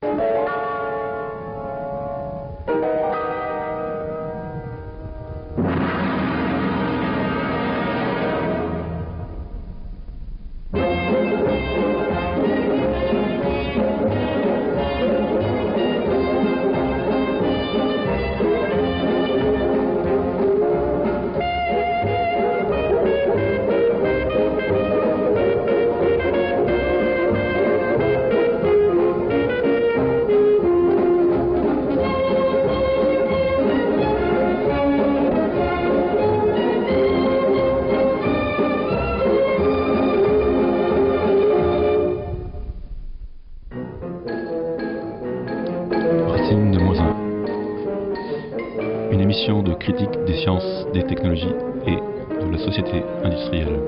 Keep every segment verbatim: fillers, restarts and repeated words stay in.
De critique des sciences, des technologies et de la société industrielle.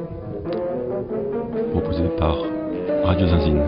Proposé par Radio Zinzine.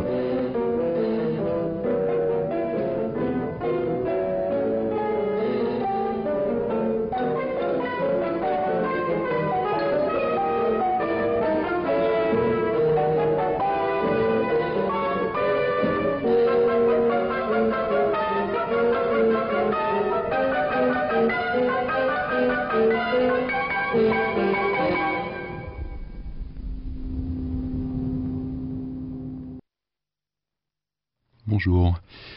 Bonjour.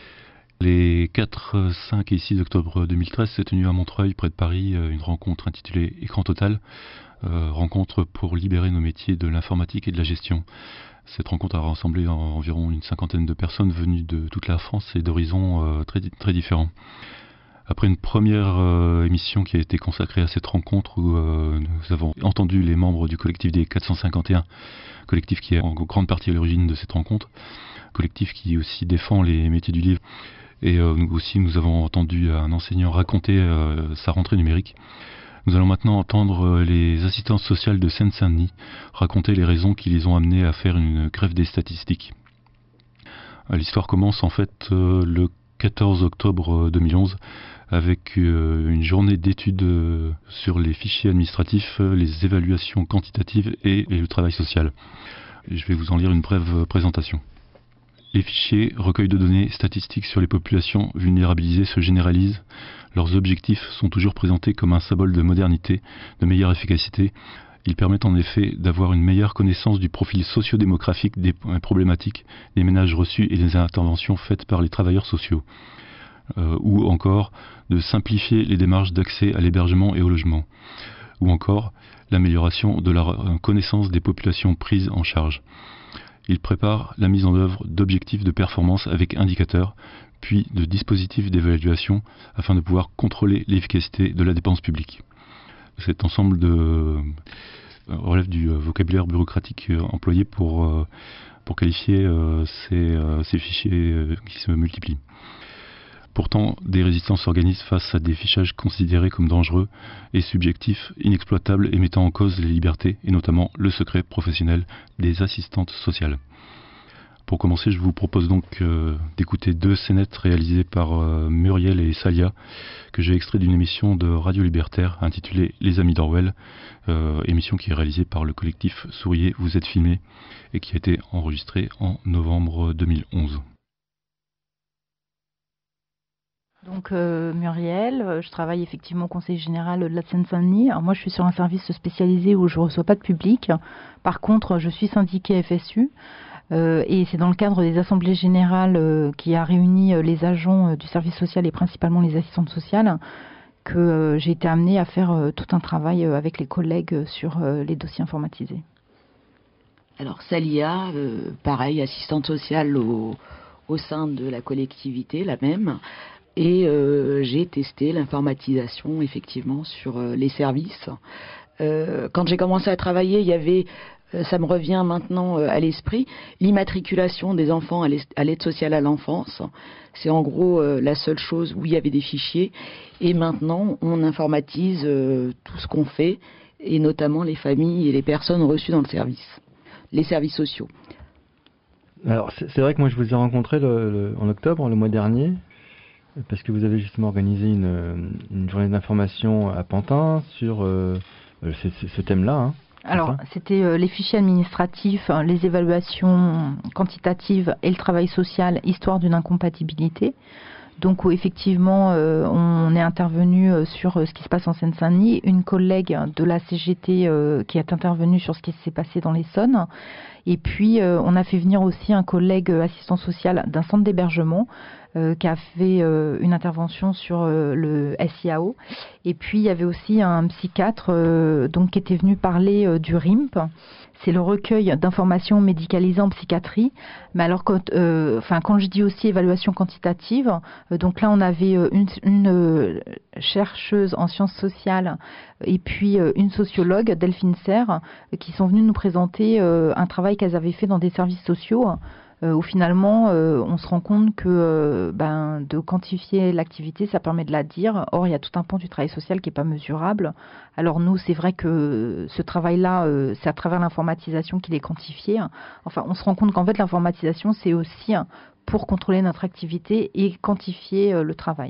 Les quatre, cinq et six octobre deux mille treize s'est tenue à Montreuil, près de Paris, une rencontre intitulée Écran Total, euh, rencontre pour libérer nos métiers de l'informatique et de la gestion. Cette rencontre a rassemblé environ une cinquantaine de personnes venues de toute la France et d'horizons euh, très, très différents. Après une première euh, émission qui a été consacrée à cette rencontre où euh, nous avons entendu les membres du collectif des quatre cent cinquante et un, collectif qui est en grande partie à l'origine de cette rencontre, collectif qui aussi défend les métiers du livre. Et euh, nous aussi, nous avons entendu un enseignant raconter euh, sa rentrée numérique. Nous allons maintenant entendre euh, les assistantes sociales de Seine-Saint-Denis raconter les raisons qui les ont amenés à faire une grève des statistiques. Euh, l'histoire commence en fait euh, le quatorze octobre deux mille onze avec euh, une journée d'études euh, sur les fichiers administratifs, euh, les évaluations quantitatives et, et le travail social. Je vais vous en lire une brève présentation. Les fichiers, recueil de données statistiques sur les populations vulnérabilisées se généralisent. Leurs objectifs sont toujours présentés comme un symbole de modernité, de meilleure efficacité. Ils permettent en effet d'avoir une meilleure connaissance du profil socio-démographique des problématiques, des ménages reçus et des interventions faites par les travailleurs sociaux. Euh, ou encore de simplifier les démarches d'accès à l'hébergement et au logement. Ou encore l'amélioration de la connaissance des populations prises en charge. Il prépare la mise en œuvre d'objectifs de performance avec indicateurs, puis de dispositifs d'évaluation afin de pouvoir contrôler l'efficacité de la dépense publique. Cet ensemble de, euh, relève du euh, vocabulaire bureaucratique euh, employé pour, euh, pour qualifier euh, ces, euh, ces fichiers euh, qui se multiplient. Pourtant, des résistances s'organisent face à des fichages considérés comme dangereux et subjectifs, inexploitables et mettant en cause les libertés, et notamment le secret professionnel des assistantes sociales. Pour commencer, je vous propose donc euh, d'écouter deux scénettes réalisées par euh, Muriel et Salia, que j'ai extrait d'une émission de Radio Libertaire intitulée Les Amis d'Orwell, euh, émission qui est réalisée par le collectif Souriez, vous êtes filmés, et qui a été enregistrée en novembre deux mille onze. Donc euh, Muriel, je travaille effectivement au Conseil général de la Seine-Saint-Denis. Alors moi je suis sur un service spécialisé où je ne reçois pas de public. Par contre je suis syndiquée F S U euh, et c'est dans le cadre des assemblées générales euh, qui a réuni euh, les agents euh, du service social et principalement les assistantes sociales que euh, j'ai été amenée à faire euh, tout un travail euh, avec les collègues euh, sur euh, les dossiers informatisés. Alors Salia, euh, pareil, assistante sociale au, au sein de la collectivité, la même. Et euh, j'ai testé l'informatisation effectivement sur euh, les services. Euh, quand j'ai commencé à travailler, il y avait, euh, ça me revient maintenant euh, à l'esprit, l'immatriculation des enfants à l'aide sociale à l'enfance. C'est en gros euh, la seule chose où il y avait des fichiers. Et maintenant, on informatise euh, tout ce qu'on fait, et notamment les familles et les personnes reçues dans le service, les services sociaux. Alors c'est, c'est vrai que moi je vous ai rencontré le, le, en octobre, le mois dernier, parce que vous avez justement organisé une, une journée d'information à Pantin sur euh, ce, ce thème-là. Hein. Alors, c'était euh, les fichiers administratifs, hein, les évaluations quantitatives et le travail social, histoire d'une incompatibilité. Donc, où effectivement, euh, on est intervenu euh, sur euh, ce qui se passe en Seine-Saint-Denis. Une collègue de la C G T euh, qui est intervenue sur ce qui s'est passé dans l'Essonne. Et puis, euh, on a fait venir aussi un collègue euh, assistant social d'un centre d'hébergement euh, qui a fait euh, une intervention sur euh, le S I A O. Et puis, il y avait aussi un psychiatre euh, donc, qui était venu parler euh, du R I M P. C'est le recueil d'informations médicalisées en psychiatrie. Mais alors, quand, euh, enfin, quand je dis aussi évaluation quantitative, euh, donc là, on avait euh, une, une euh, chercheuse en sciences sociales et puis euh, une sociologue, Delphine Serre, euh, qui sont venues nous présenter euh, un travail qu'elles avaient fait dans des services sociaux, euh, où finalement, euh, on se rend compte que euh, ben, de quantifier l'activité, ça permet de la dire. Or, il y a tout un pan du travail social qui n'est pas mesurable. Alors nous, c'est vrai que ce travail-là, euh, c'est à travers l'informatisation qu'il est quantifié. Enfin, on se rend compte qu'en fait, l'informatisation, c'est aussi pour contrôler notre activité et quantifier euh, le travail.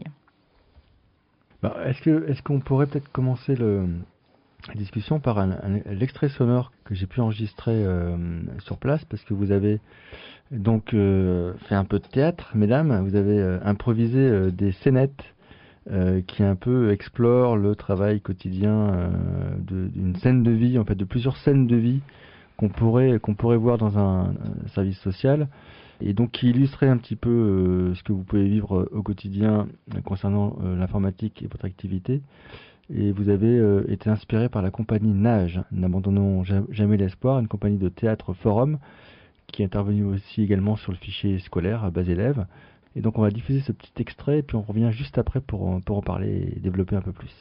Bah, est-ce que, est-ce qu'on pourrait peut-être commencer le, la discussion par un, un, l'extrait sonore que j'ai pu enregistrer euh, sur place, parce que vous avez donc euh, fait un peu de théâtre, mesdames, vous avez euh, improvisé euh, des scénettes euh, qui un peu explorent le travail quotidien euh, de, d'une scène de vie, en fait de plusieurs scènes de vie qu'on pourrait, qu'on pourrait voir dans un, un service social, et donc qui illustrait un petit peu euh, ce que vous pouvez vivre euh, au quotidien euh, concernant euh, l'informatique et votre activité. Et vous avez euh, été inspiré par la compagnie Nage, N'abandonnons jamais l'espoir, une compagnie de théâtre forum qui est intervenue aussi également sur le fichier scolaire à base élèves. Et donc on va diffuser ce petit extrait et puis on revient juste après pour, pour en parler et développer un peu plus.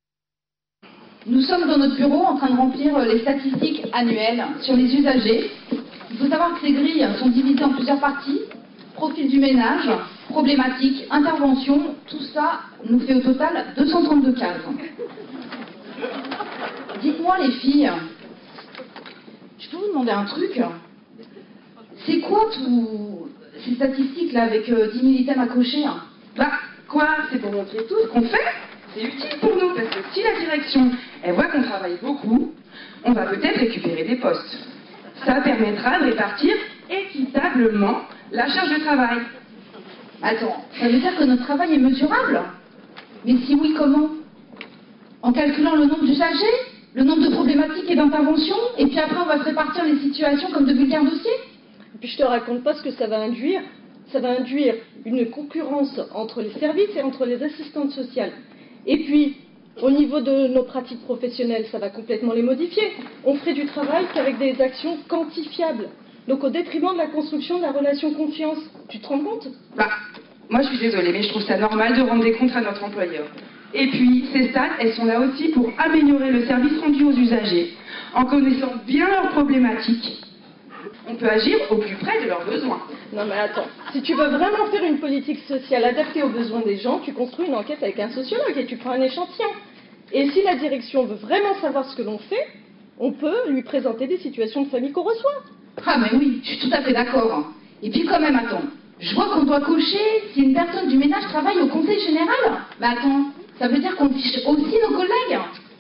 Nous sommes dans notre bureau en train de remplir les statistiques annuelles sur les usagers. Il faut savoir que ces grilles sont divisées en plusieurs parties. Profil du ménage, problématiques, intervention, tout ça nous fait au total deux cent trente-deux cases. Dites-moi les filles, je peux vous demander un truc? C'est quoi tous ces statistiques-là avec euh, dix mille items à cocher? Bah, quoi? C'est pour montrer tout ce qu'on fait. C'est utile pour nous, parce que si la direction, elle voit qu'on travaille beaucoup, on va peut-être récupérer des postes. Ça permettra de répartir équitablement la charge de travail. Attends, ça veut dire que notre travail est mesurable? Mais si oui, comment? En calculant le nombre d'usagers, le nombre de problématiques et d'interventions, et puis après on va se répartir les situations comme de vulgaires dossiers? Et puis je te raconte pas ce que ça va induire. Ça va induire une concurrence entre les services et entre les assistantes sociales. Et puis, au niveau de nos pratiques professionnelles, ça va complètement les modifier. On ferait du travail qu'avec des actions quantifiables. Donc au détriment de la construction de la relation confiance. Tu te rends compte? Bah, moi je suis désolée, mais je trouve ça normal de rendre des comptes à notre employeur. Et puis, ces stats, elles sont là aussi pour améliorer le service rendu aux usagers. En connaissant bien leurs problématiques, on peut agir au plus près de leurs besoins. Non mais attends, si tu veux vraiment faire une politique sociale adaptée aux besoins des gens, tu construis une enquête avec un sociologue et tu prends un échantillon. Et si la direction veut vraiment savoir ce que l'on fait, on peut lui présenter des situations de famille qu'on reçoit. Ah mais oui, je suis tout à fait d'accord. Et puis quand même, attends, je vois qu'on doit cocher si une personne du ménage travaille au conseil général. Bah attends, ça veut dire qu'on fiche aussi nos collègues.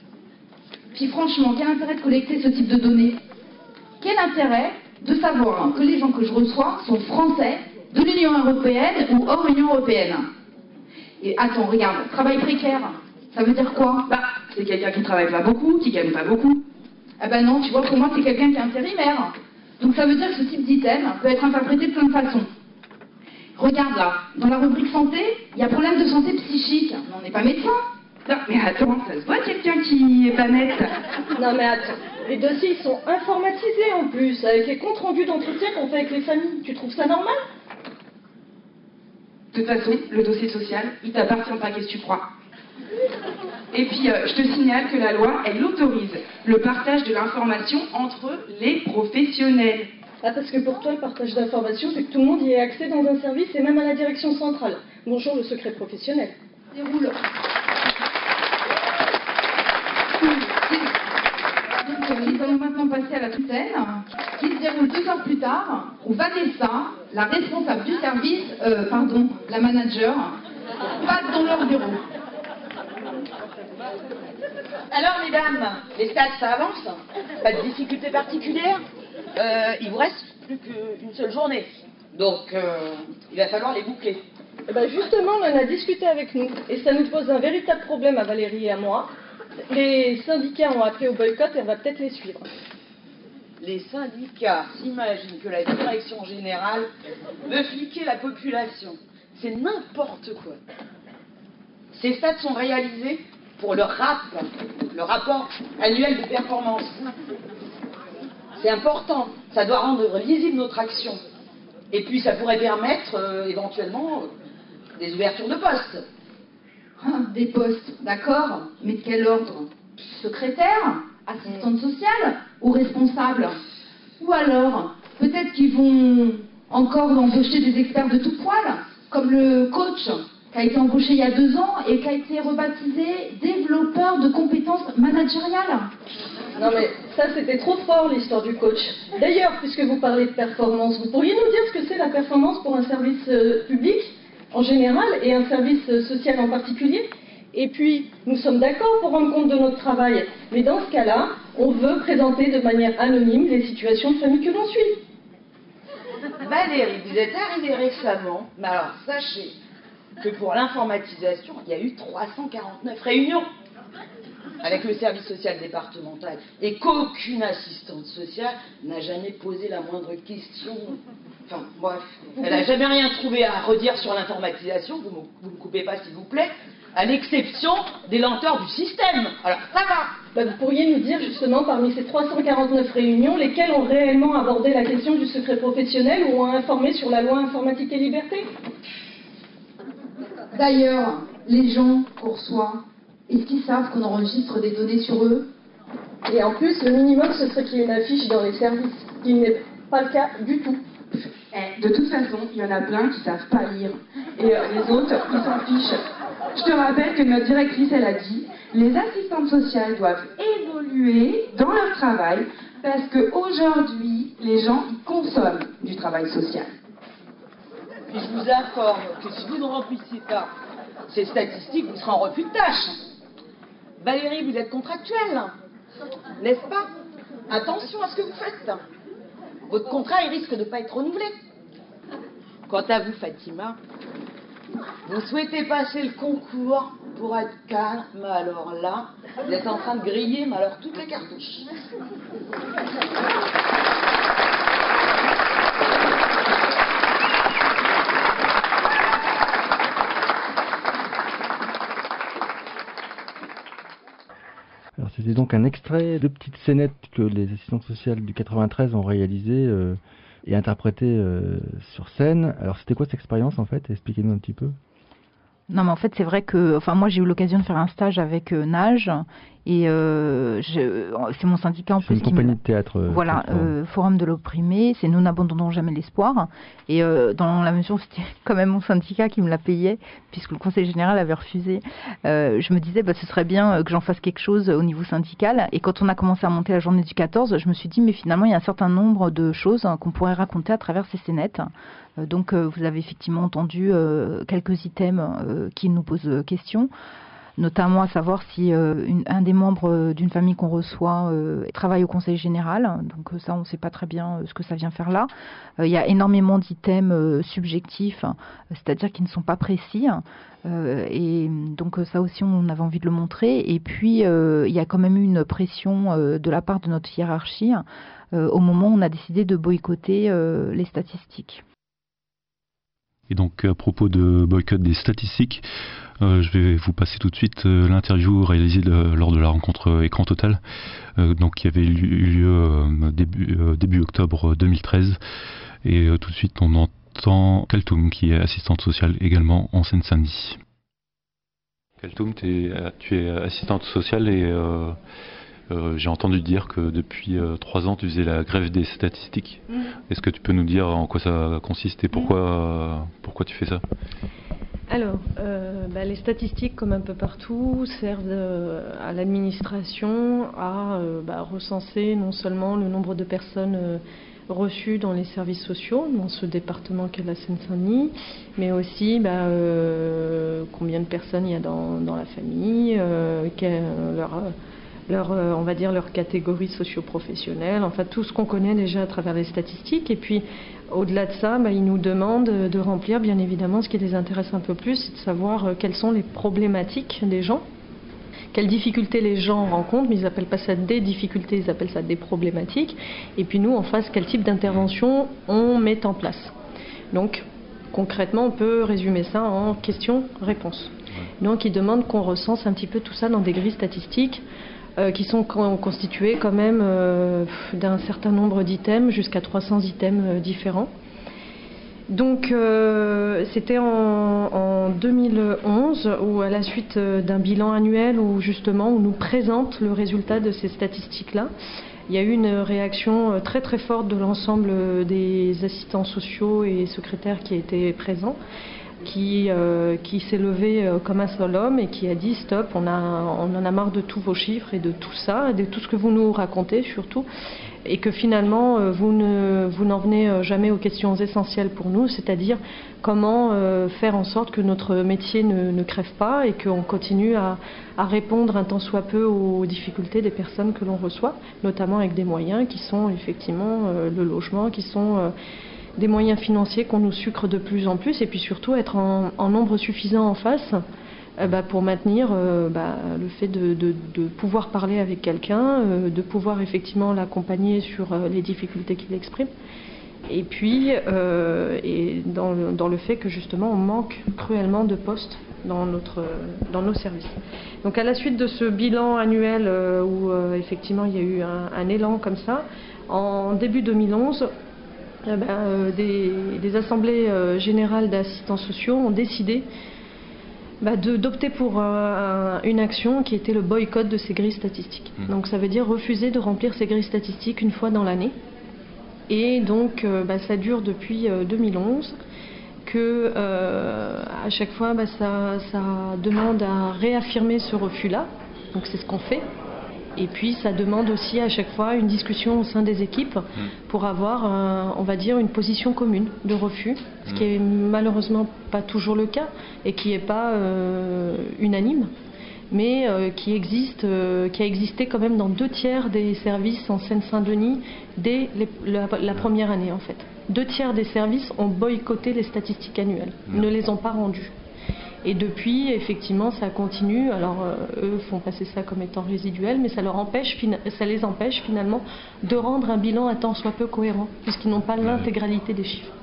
Puis franchement, quel intérêt de collecter ce type de données? Quel intérêt de savoir que les gens que je reçois sont français, de l'Union européenne ou hors Union européenne? Et attends, regarde, travail précaire, ça veut dire quoi? Bah, c'est quelqu'un qui travaille pas beaucoup, qui gagne pas beaucoup. Ah bah non, tu vois, pour moi, c'est quelqu'un qui est intérimaire. Donc ça veut dire que ce type d'item peut être interprété de plein de façons. Regarde là, dans la rubrique santé, il y a problème de santé psychique. Mais on n'est pas médecin. Non, mais attends, ça se voit quelqu'un qui est pas net. Non mais attends, les dossiers ils sont informatisés en plus, avec les comptes rendus d'entretien qu'on fait avec les familles. Tu trouves ça normal? De toute façon, le dossier social, il t'appartient pas, qu'est-ce que tu crois? Et puis, euh, je te signale que la loi, elle autorise le partage de l'information entre les professionnels. Ah, parce que pour toi, le partage d'informations, c'est que tout le monde y ait accès dans un service et même à la direction centrale. Bonjour, le secret professionnel. Déroule. Donc, euh, nous allons maintenant passer à la tutelle, qui se déroule deux heures plus tard, où Vanessa, la responsable du service, euh, pardon, la manager, passe dans leur bureau. Alors, mesdames, les stats, ça avance? Pas de difficultés particulières? euh, Il vous reste plus qu'une seule journée. Donc, euh, il va falloir les boucler. Eh ben justement, on en a discuté avec nous. Et ça nous pose un véritable problème à Valérie et à moi. Les syndicats ont appelé au boycott et on va peut-être les suivre. Les syndicats s'imaginent que la direction générale veut fliquer la population. C'est n'importe quoi. Ces stats sont réalisés pour le R A P, le rapport annuel de performance. C'est important, ça doit rendre lisible notre action. Et puis ça pourrait permettre euh, éventuellement euh, des ouvertures de postes. Ah, des postes, d'accord, mais de quel ordre? Secrétaire, assistante sociale ou responsable? Ou alors, peut-être qu'ils vont encore embaucher des experts de tout poil, comme le coach qui a été embauché il y a deux ans et qui a été rebaptisé développeur de compétences managériales. Non mais ça c'était trop fort l'histoire du coach. D'ailleurs, puisque vous parlez de performance, vous pourriez nous dire ce que c'est la performance pour un service euh, public en général et un service euh, social en particulier? Et puis, nous sommes d'accord pour rendre compte de notre travail, mais dans ce cas-là, on veut présenter de manière anonyme les situations de famille que l'on suit. Valérie, vous êtes arrivée récemment, mais alors sachez que pour l'informatisation, il y a eu trois cent quarante-neuf réunions avec le service social départemental et qu'aucune assistante sociale n'a jamais posé la moindre question. Enfin, bref, elle n'a jamais rien trouvé à redire sur l'informatisation, vous ne me coupez pas s'il vous plaît, à l'exception des lenteurs du système. Alors, ça va. Bah, vous pourriez nous dire justement, parmi ces trois cent quarante-neuf réunions, lesquelles ont réellement abordé la question du secret professionnel ou ont informé sur la loi informatique et liberté? D'ailleurs, les gens qu'on reçoit, est-ce qu'ils savent qu'on enregistre des données sur eux? Et en plus, le minimum, ce serait qu'il y ait une affiche dans les services, ce qui n'est pas le cas du tout. Eh, de toute façon, il y en a plein qui savent pas lire. Et euh, les autres, ils s'en fichent. Je te rappelle que notre directrice, elle a dit, les assistantes sociales doivent évoluer dans leur travail parce qu'aujourd'hui, les gens, ils consomment du travail social. Puis je vous informe que si vous ne remplissez pas ces statistiques, vous serez en refus de tâche. Valérie, vous êtes contractuelle, n'est-ce pas? Attention à ce que vous faites. Votre contrat, il risque de ne pas être renouvelé. Quant à vous, Fatima, vous souhaitez passer le concours pour être calme, mais alors là, vous êtes en train de griller, mais alors toutes les cartouches. Alors c'était donc un extrait de petites scénettes que les assistantes sociales du quatre-vingt-treize ont réalisées euh, et interprétées euh, sur scène. Alors c'était quoi cette expérience en fait? Expliquez-nous un petit peu. Non, mais en fait, c'est vrai que, enfin, moi, j'ai eu l'occasion de faire un stage avec euh, Nage, et euh, je, c'est mon syndicat en c'est plus une qui compagnie me... de théâtre. Euh, voilà, euh, Forum de l'opprimé, c'est Nous n'abandonnons jamais l'espoir. Et euh, dans la mesure où c'était quand même mon syndicat qui me l'a payé, puisque le Conseil général avait refusé, euh, je me disais, bah, ce serait bien que j'en fasse quelque chose au niveau syndical. Et quand on a commencé à monter la journée du quatorze, je me suis dit, mais finalement, il y a un certain nombre de choses qu'on pourrait raconter à travers ces scénettes. Donc euh, vous avez effectivement entendu euh, quelques items euh, qui nous posent question, notamment à savoir si euh, une, un des membres d'une famille qu'on reçoit euh, travaille au Conseil général. Donc euh, ça, on ne sait pas très bien euh, ce que ça vient faire là. Il euh, y a énormément d'items euh, subjectifs, euh, c'est-à-dire qui ne sont pas précis. Euh, et donc ça aussi, on avait envie de le montrer. Et puis, il euh, y a quand même eu une pression euh, de la part de notre hiérarchie euh, au moment où on a décidé de boycotter euh, les statistiques. Et donc à propos de boycott des statistiques, euh, je vais vous passer tout de suite euh, l'interview réalisée de, lors de la rencontre euh, Écran Total, euh, donc qui avait eu lieu euh, début, euh, début octobre deux mille treize. Et euh, tout de suite on entend Kaltoum qui est assistante sociale également en Seine-Saint-Denis. Kaltoum, tu es assistante sociale et euh, Euh, j'ai entendu dire que depuis euh, trois ans tu faisais la grève des statistiques. Mmh. Est-ce que tu peux nous dire en quoi ça consiste et pourquoi, mmh. euh, pourquoi tu fais ça? Alors, euh, bah, les statistiques, comme un peu partout, servent euh, à l'administration à euh, bah, recenser non seulement le nombre de personnes euh, reçues dans les services sociaux, dans ce département qu'est la Seine-Saint-Denis, mais aussi bah, euh, combien de personnes il y a dans, dans la famille, euh, quelle, leur, leur, euh, on va dire leur catégorie socio-professionnelle, enfin tout ce qu'on connaît déjà à travers les statistiques. Et puis, au-delà de ça, bah, ils nous demandent de remplir, bien évidemment, ce qui les intéresse un peu plus, c'est de savoir euh, quelles sont les problématiques des gens, quelles difficultés les gens rencontrent, mais ils n'appellent pas ça des difficultés, ils appellent ça des problématiques. Et puis nous, en face, quel type d'intervention on met en place. Donc, concrètement, on peut résumer ça en questions-réponses. Donc, ils demandent qu'on recense un petit peu tout ça dans des grilles statistiques, Euh, qui sont constitués quand même euh, d'un certain nombre d'items, jusqu'à trois cents items euh, différents. Donc euh, c'était en, en deux mille onze, où à la suite d'un bilan annuel où justement on nous présente le résultat de ces statistiques-là, il y a eu une réaction très très forte de l'ensemble des assistants sociaux et secrétaires qui étaient présents, qui, euh, qui s'est levé euh, comme un seul homme et qui a dit stop, on, a, on en a marre de tous vos chiffres et de tout ça, de tout ce que vous nous racontez surtout, et que finalement euh, vous, ne, vous n'en venez jamais aux questions essentielles pour nous, c'est-à-dire comment euh, faire en sorte que notre métier ne, ne crève pas et qu'on continue à, à répondre un tant soit peu aux difficultés des personnes que l'on reçoit, notamment avec des moyens qui sont effectivement euh, le logement, qui sont... Euh, des moyens financiers qu'on nous sucre de plus en plus, et puis surtout être en, en nombre suffisant en face euh, bah, pour maintenir euh, bah, le fait de, de, de pouvoir parler avec quelqu'un, euh, de pouvoir effectivement l'accompagner sur euh, les difficultés qu'il exprime, et puis euh, et dans, le, dans le fait que justement on manque cruellement de postes dans, notre, dans nos services. Donc à la suite de ce bilan annuel euh, où euh, effectivement il y a eu un, un élan comme ça, en début deux mille onze, Eh ben, euh, des, des assemblées euh, générales d'assistants sociaux ont décidé bah, de, d'opter pour euh, un, une action qui était le boycott de ces grilles statistiques. Mmh. Donc ça veut dire refuser de remplir ces grilles statistiques une fois dans l'année. Et donc euh, bah, ça dure depuis euh, deux mille onze, que euh, à chaque fois bah, ça, ça demande à réaffirmer ce refus-là. Donc c'est ce qu'on fait. Et puis ça demande aussi à chaque fois une discussion au sein des équipes pour avoir, un, on va dire, une position commune de refus, ce qui est malheureusement pas toujours le cas et qui n'est pas euh, unanime, mais euh, qui existe, euh, qui a existé quand même dans deux tiers des services en Seine-Saint-Denis dès les, la, la première année en fait. Deux tiers des services ont boycotté les statistiques annuelles, ne les ont pas rendues. Et depuis, effectivement, ça continue. Alors, euh, eux font passer ça comme étant résiduel, mais ça, leur empêche, ça les empêche finalement de rendre un bilan un tant soit peu cohérent, puisqu'ils n'ont pas l'intégralité des chiffres.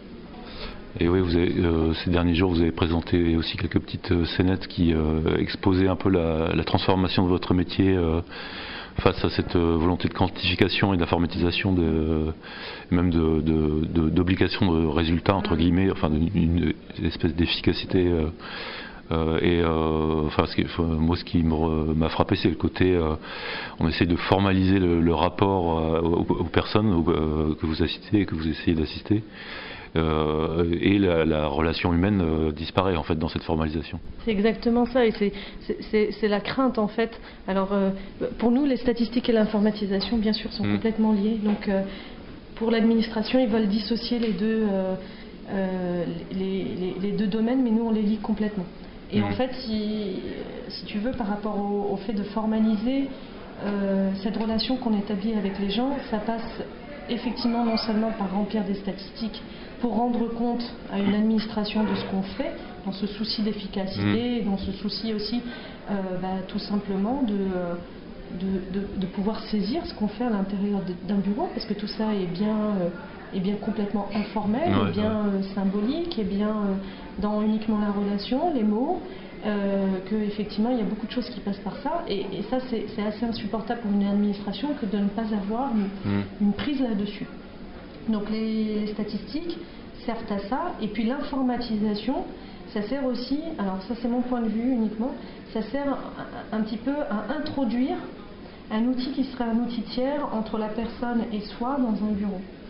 Et oui, vous avez, euh, ces derniers jours, vous avez présenté aussi quelques petites euh, scénettes qui euh, exposaient un peu la, la transformation de votre métier euh, face à cette euh, volonté de quantification et d'informatisation, de, même de, de, de, d'obligation de résultats, entre guillemets, enfin d'une une espèce d'efficacité. Euh, euh, et euh, enfin, ce qui, enfin, moi, ce qui m'a frappé, c'est le côté, euh, on essaie de formaliser le, le rapport euh, aux, aux personnes aux, euh, que vous assistez, que vous essayez d'assister. Euh, et la, la relation humaine euh, disparaît en fait dans cette formalisation. C'est exactement ça, et c'est, c'est, c'est la crainte en fait. Alors euh, pour nous, les statistiques et l'informatisation bien sûr sont mmh. complètement liées. Donc euh, pour l'administration, ils veulent dissocier les deux, euh, euh, les, les, les deux domaines, mais nous on les lie complètement. Et mmh. en fait, si, si tu veux, par rapport au, au fait de formaliser euh, cette relation qu'on établit avec les gens, ça passe effectivement non seulement par remplir des statistiques pour rendre compte à une administration de ce qu'on fait, dans ce souci d'efficacité, mmh. dans ce souci aussi euh, bah, tout simplement de, de, de, de pouvoir saisir ce qu'on fait à l'intérieur d'un bureau, parce que tout ça est bien, euh, est bien complètement informel, ouais, est bien ouais. euh, symbolique, est bien euh, dans uniquement la relation, les mots, euh, qu'effectivement il y a beaucoup de choses qui passent par ça, et, et ça c'est, c'est assez insupportable pour une administration que de ne pas avoir une, mmh. une prise là-dessus. Donc les, les statistiques servent à ça, et puis l'informatisation, ça sert aussi, alors ça c'est mon point de vue uniquement, ça sert un, un petit peu à introduire un outil qui serait un outil tiers entre la personne et soi dans un bureau.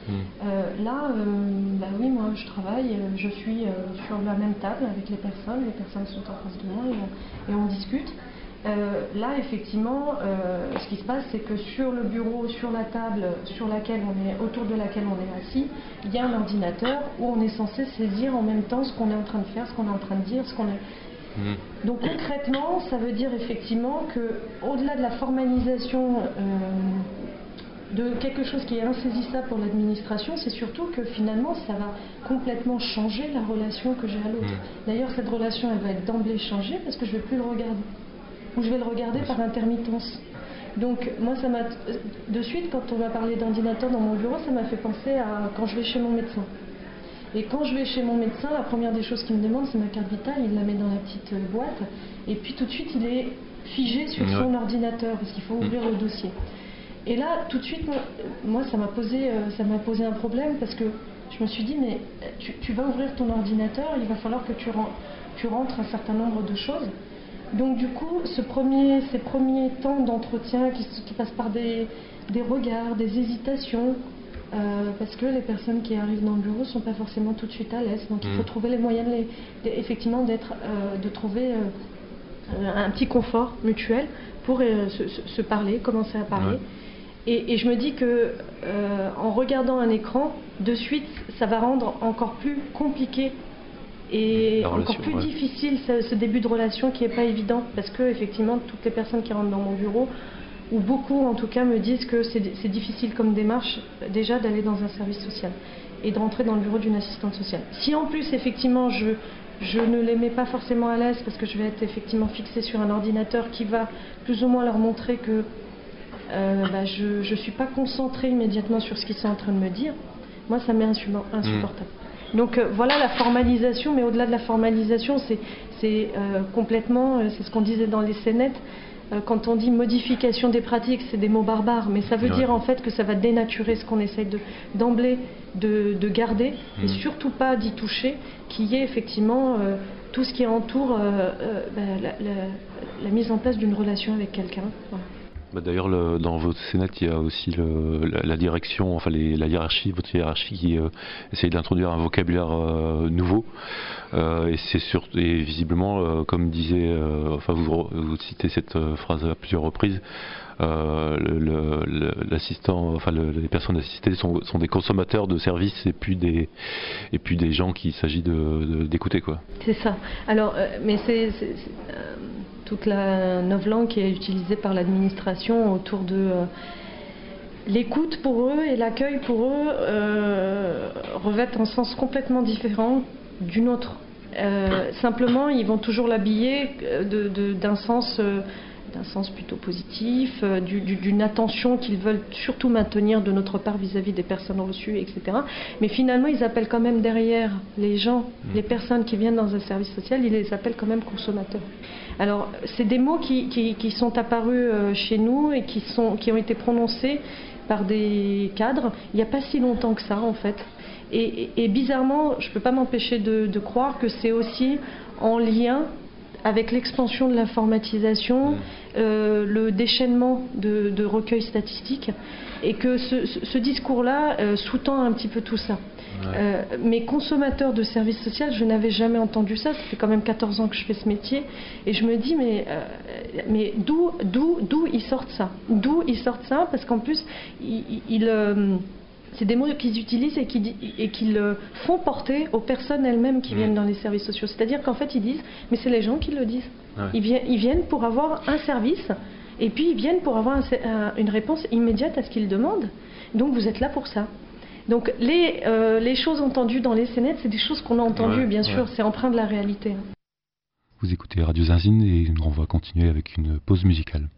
Mmh. Euh, là, euh, bah oui, moi je travaille, euh, je suis euh, sur la même table avec les personnes, les personnes sont en face de moi et on, et on discute. Euh, là, effectivement, euh, ce qui se passe, c'est que sur le bureau, sur la table sur laquelle on est, autour de laquelle on est assis, il y a un ordinateur où on est censé saisir en même temps ce qu'on est en train de faire, ce qu'on est en train de dire, ce qu'on est... Mmh. Donc concrètement, ça veut dire effectivement que, au-delà de la formalisation euh, de quelque chose qui est insaisissable pour l'administration, c'est surtout que finalement, ça va complètement changer la relation que j'ai à l'autre. Mmh. D'ailleurs, cette relation, elle va être d'emblée changée parce que je ne vais plus le regarder. Ou je vais le regarder par intermittence. Donc moi, ça m'a de suite, quand on m'a parlé d'ordinateur dans mon bureau, ça m'a fait penser à quand je vais chez mon médecin. Et quand je vais chez mon médecin, la première des choses qu'il me demande, c'est ma carte vitale. Il la met dans la petite boîte. Et puis tout de suite, il est figé sur son ouais. ordinateur parce qu'il faut ouvrir mmh. le dossier. Et là, tout de suite, moi, ça m'a posé, ça m'a posé un problème parce que je me suis dit, mais tu, tu vas ouvrir ton ordinateur, il va falloir que tu, ren- tu rentres un certain nombre de choses. Donc du coup, ce premier, ces premiers temps d'entretien qui, qui passent par des, des regards, des hésitations, euh, parce que les personnes qui arrivent dans le bureau ne sont pas forcément tout de suite à l'aise. Donc mmh. il faut trouver les moyens, les, les, effectivement, d'être, euh, de trouver euh, un petit confort mutuel pour euh, se, se parler, commencer à parler. Ouais. Et, et je me dis que euh, en regardant un écran, de suite, ça va rendre encore plus compliqué et relation, encore plus ouais. difficile ce, ce début de relation qui n'est pas évident parce que effectivement toutes les personnes qui rentrent dans mon bureau ou beaucoup en tout cas me disent que c'est, c'est difficile comme démarche déjà d'aller dans un service social et de rentrer dans le bureau d'une assistante sociale. Si en plus effectivement je, je ne les mets pas forcément à l'aise parce que je vais être effectivement fixée sur un ordinateur qui va plus ou moins leur montrer que euh, bah, je ne suis pas concentrée immédiatement sur ce qu'ils sont en train de me dire, moi ça m'est insupportable. Mmh. Donc euh, voilà la formalisation, mais au-delà de la formalisation, c'est, c'est euh, complètement, euh, c'est ce qu'on disait dans les scénettes, euh, quand on dit modification des pratiques, c'est des mots barbares, mais ça veut ouais. dire en fait que ça va dénaturer ce qu'on essaye de, d'emblée de, de garder, mmh. et surtout pas d'y toucher, qui est effectivement euh, tout ce qui entoure euh, euh, bah, la, la, la mise en place d'une relation avec quelqu'un. Voilà. Bah d'ailleurs, le, dans votre scénette, il y a aussi le, la, la direction, enfin les, la hiérarchie, votre hiérarchie qui euh, essaye d'introduire un vocabulaire euh, nouveau. Euh, et c'est sûr, et visiblement, euh, comme disait, euh, enfin vous, vous citez cette euh, phrase à plusieurs reprises, euh, le, le, l'assistant, enfin le, les personnes assistées sont, sont des consommateurs de services et puis des et puis des gens qu'il s'agit de, de, d'écouter quoi. C'est ça. Alors, euh, mais c'est, c'est, c'est euh... toute la novlangue qui est utilisée par l'administration autour de euh, l'écoute pour eux et l'accueil pour eux euh, revêtent un sens complètement différent d'une autre. Euh, simplement, ils vont toujours l'habiller de, de, d'un sens, euh, d'un sens plutôt positif, euh, du, du, d'une attention qu'ils veulent surtout maintenir de notre part vis-à-vis des personnes reçues, et cetera. Mais finalement, ils appellent quand même derrière les gens, les personnes qui viennent dans un service social, ils les appellent quand même consommateurs. Alors, c'est des mots qui, qui, qui sont apparus euh, chez nous et qui, sont, qui ont été prononcés par des cadres il n'y a pas si longtemps que ça, en fait. Et, et, et bizarrement, je ne peux pas m'empêcher de, de croire que c'est aussi en lien avec l'expansion de l'informatisation, mmh. euh, le déchaînement de, de recueils statistiques, et que ce, ce, ce discours-là euh, sous-tend un petit peu tout ça. Ouais. Euh, mais consommateur de services sociaux, je n'avais jamais entendu ça. Ça fait quand même quatorze ans que je fais ce métier, et je me dis mais, euh, mais d'où, d'où, d'où ils sortent ça D'où ils sortent ça Parce qu'en plus, ils, ils, euh, c'est des mots qu'ils utilisent et qu'ils, et qu'ils font porter aux personnes elles-mêmes qui mmh. viennent dans les services sociaux. C'est-à-dire qu'en fait, ils disent, mais c'est les gens qui le disent. Ouais. Ils, viennent, ils viennent pour avoir un service, et puis ils viennent pour avoir un, un, une réponse immédiate à ce qu'ils demandent. Donc vous êtes là pour ça. Donc les, euh, les choses entendues dans les scénettes, c'est des choses qu'on a entendues, ouais, bien sûr, ouais. c'est empreint de la réalité. Vous écoutez Radio Zinzine et on va continuer avec une pause musicale.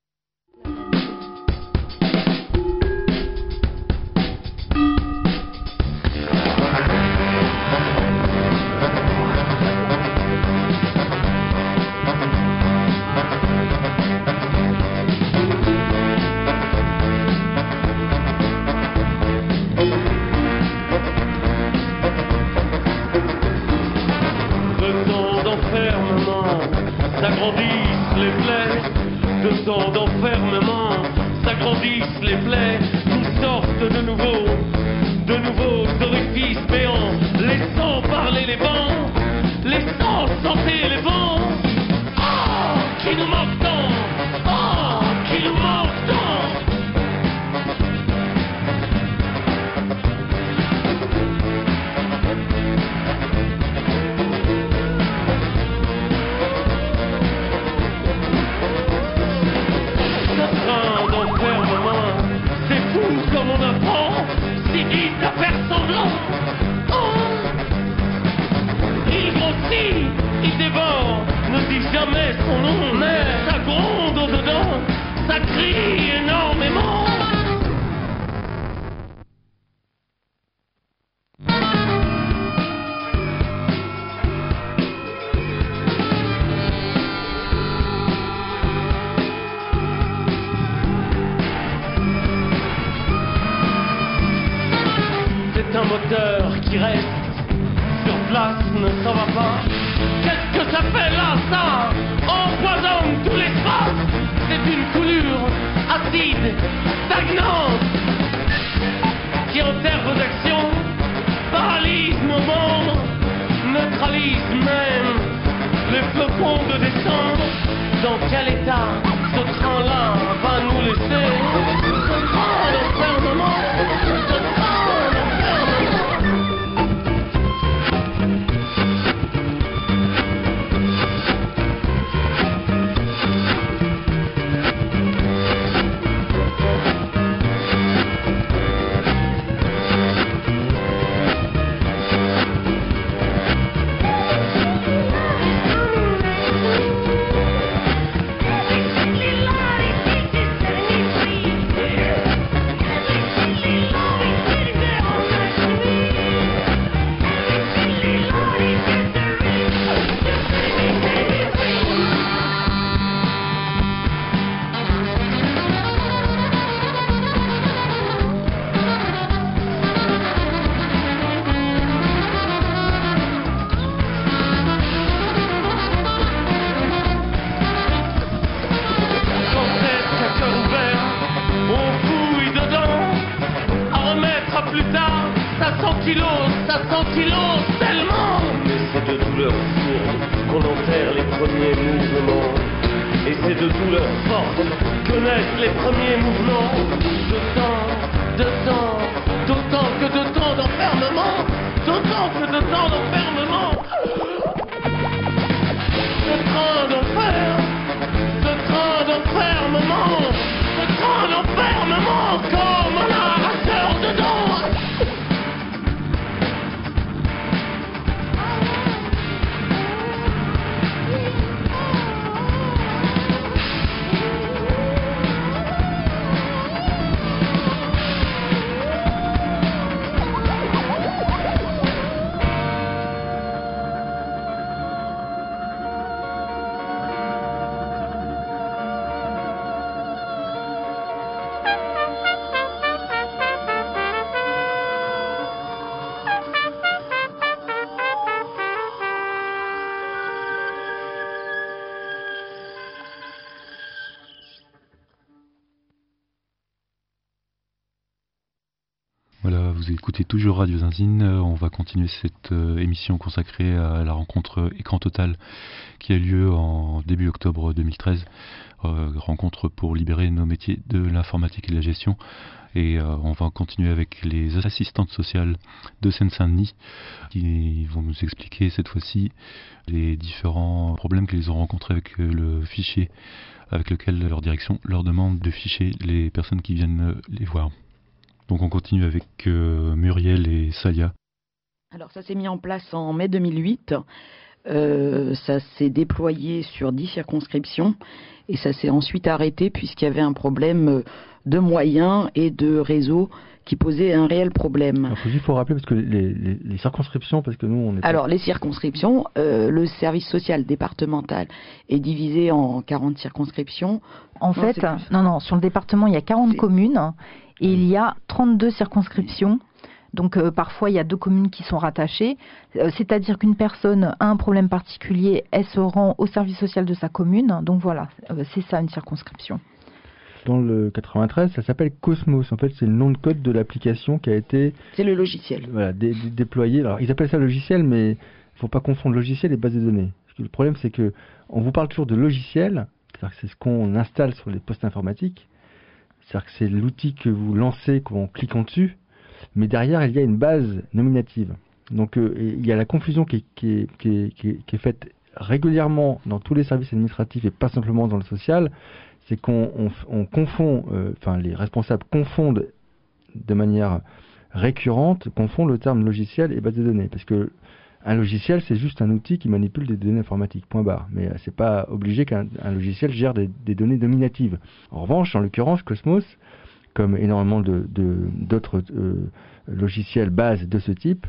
S'agrandissent les plaies, deux ans d'enfermement, s'agrandissent les plaies, nous sortent de nouveau de nouveaux orifices béants, laissant parler les vents, laissant chanter les vents. Oh, qui nous manque tant, oh, qui nous manque tant. Comme on apprend, si vite à faire semblant. Oh, il grossit, il dévore, ne dit jamais son nom, mais ça gronde au-dedans, ça crie énormément. Un moteur qui reste sur place ne s'en va pas. Qu'est-ce que ça fait là, ça? Empoisonne tout l'espace. C'est une coulure acide, stagnante, qui enterre vos actions, paralyse nos membres, neutralise même les flocons de décembre. Dans quel état ce train-là va nous laisser? Ce train d'enfermement, ce train Voilà, vous écoutez toujours Radio Zinzine. On va continuer cette euh, émission consacrée à la rencontre Écran Total qui a lieu en début octobre deux mille treize. Euh, rencontre pour libérer nos métiers de l'informatique et de la gestion. Et euh, on va continuer avec les assistantes sociales de Seine-Saint-Denis qui vont nous expliquer cette fois-ci les différents problèmes qu'ils ont rencontrés avec le fichier avec lequel leur direction leur demande de ficher les personnes qui viennent les voir. Donc on continue avec euh, Muriel et Salia. Alors ça s'est mis en place en mai deux mille huit. Euh, ça s'est déployé sur dix circonscriptions et ça s'est ensuite arrêté puisqu'il y avait un problème de moyens et de réseau qui posait un réel problème. Il faut rappeler parce que les, les, les circonscriptions, parce que nous on est... Alors les circonscriptions, euh, le service social départemental est divisé en quarante circonscriptions. En non, fait, non, non, sur le département il y a quarante c'est... communes et il y a trente-deux circonscriptions. Donc euh, parfois il y a deux communes qui sont rattachées, euh, c'est-à-dire qu'une personne a un problème particulier, elle se rend au service social de sa commune. Donc voilà, euh, c'est ça une circonscription. dans le quatre-vingt-treize, ça s'appelle Cosmos. En fait, c'est le nom de code de l'application qui a été... C'est le logiciel. Voilà, dé- dé- déployé. Alors, ils appellent ça logiciel, mais il ne faut pas confondre logiciel et base de données. Parce que le problème, c'est que on vous parle toujours de logiciel, c'est-à-dire que c'est ce qu'on installe sur les postes informatiques, c'est-à-dire que c'est l'outil que vous lancez en cliquant dessus, mais derrière, il y a une base nominative. Donc, euh, il y a la confusion qui est, qui est, qui est, qui est, qui est faite régulièrement dans tous les services administratifs et pas simplement dans le social, c'est qu'on on, on confond, euh, enfin les responsables confondent de manière récurrente, confondent le terme logiciel et base de données, parce que un logiciel c'est juste un outil qui manipule des données informatiques, point barre, mais euh, c'est pas obligé qu'un un logiciel gère des, des données nominatives. En revanche, en l'occurrence, Cosmos, comme énormément de, de, d'autres euh, logiciels bases de ce type,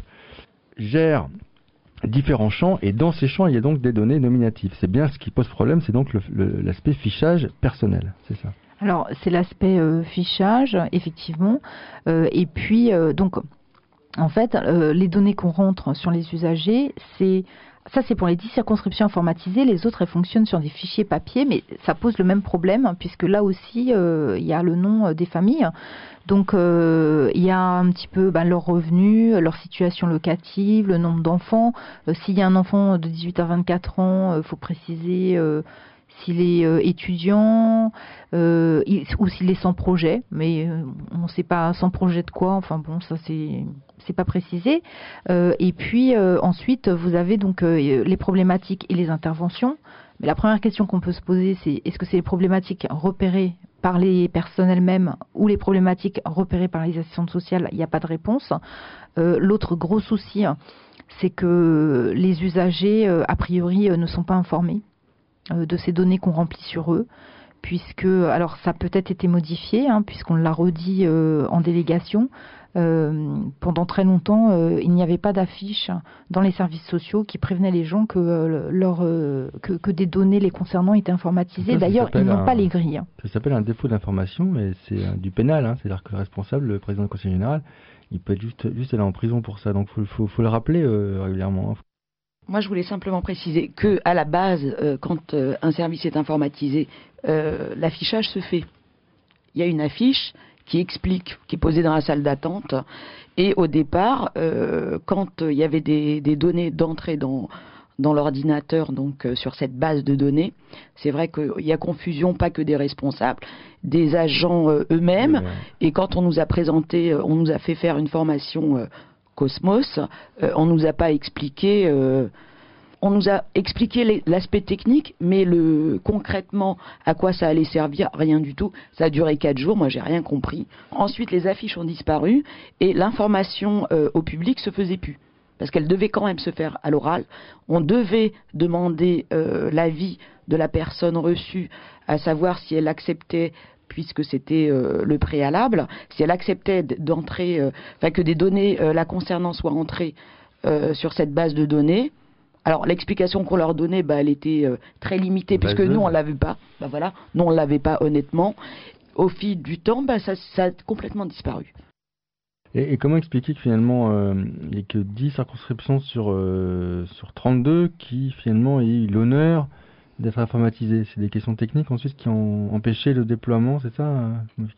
gère différents champs, et dans ces champs, il y a donc des données nominatives. C'est bien ce qui pose problème, c'est donc le, le, l'aspect fichage personnel, c'est ça. Alors, c'est l'aspect euh, fichage, effectivement, euh, et puis, euh, donc, en fait, euh, les données qu'on rentre sur les usagers, c'est... Ça, c'est pour les dix circonscriptions informatisées. Les autres, elles fonctionnent sur des fichiers papier, mais ça pose le même problème, hein, puisque là aussi, euh, il y a le nom euh, des familles. Donc, euh, il y a un petit peu ben, leurs revenus, leur situation locative, le nombre d'enfants. Euh, s'il y a un enfant de dix-huit à vingt-quatre ans, il euh, faut préciser euh, s'il est euh, étudiant euh, il, ou s'il est sans projet. Mais euh, on ne sait pas sans projet de quoi. Enfin bon, ça c'est... c'est pas précisé. Euh, et puis euh, ensuite, vous avez donc euh, les problématiques et les interventions. Mais la première question qu'on peut se poser, c'est est-ce que c'est les problématiques repérées par les personnes elles-mêmes ou les problématiques repérées par les assistantes sociales? Il n'y a pas de réponse. Euh, l'autre gros souci, c'est que les usagers, euh, a priori, euh, ne sont pas informés euh, de ces données qu'on remplit sur eux. Puisque, alors ça a peut-être été modifié, hein, puisqu'on l'a redit euh, en délégation. Euh, pendant très longtemps, euh, il n'y avait pas d'affiche dans les services sociaux qui prévenaient les gens que, euh, leur, euh, que, que des données les concernant étaient informatisées. Ça, D'ailleurs, ça ils n'ont un, pas les grilles. Ça s'appelle un défaut d'information, et c'est euh, du pénal. Hein, c'est-à-dire que le responsable, le président du conseil général, il peut être juste, juste aller en prison pour ça. Donc il faut, faut, faut le rappeler euh, régulièrement. Hein. Moi, je voulais simplement préciser que, à la base, euh, quand euh, un service est informatisé, euh, l'affichage se fait. Il y a une affiche qui explique, qui est posée dans la salle d'attente. Et au départ, euh, quand il y avait des, des données d'entrée dans, dans l'ordinateur, donc euh, sur cette base de données, c'est vrai qu'il y a confusion, pas que des responsables, des agents euh, eux-mêmes. Oui, oui. Et quand on nous a présenté, on nous a fait faire une formation euh, Cosmos, euh, on nous a pas expliqué... Euh, On nous a expliqué les, l'aspect technique, mais le, concrètement, à quoi ça allait servir, rien du tout. Ça a duré quatre jours, moi j'ai rien compris. Ensuite, les affiches ont disparu et l'information euh, au public se faisait plus. Parce qu'elle devait quand même se faire à l'oral. On devait demander euh, l'avis de la personne reçue, à savoir si elle acceptait, puisque c'était euh, le préalable, si elle acceptait d'entrer, euh, enfin que des données euh, la concernant soient entrées euh, sur cette base de données. Alors l'explication qu'on leur donnait, bah, elle était euh, très limitée, puisque nous on l'avait pas. Bah voilà, nous on l'avait pas honnêtement. Au fil du temps, bah, ça, ça a complètement disparu. Et, et comment expliquer que finalement euh, il n'y a que dix circonscriptions sur euh, sur trente-deux qui finalement aient eu l'honneur d'être informatisées? C'est des questions techniques ensuite qui ont empêché le déploiement, c'est ça euh,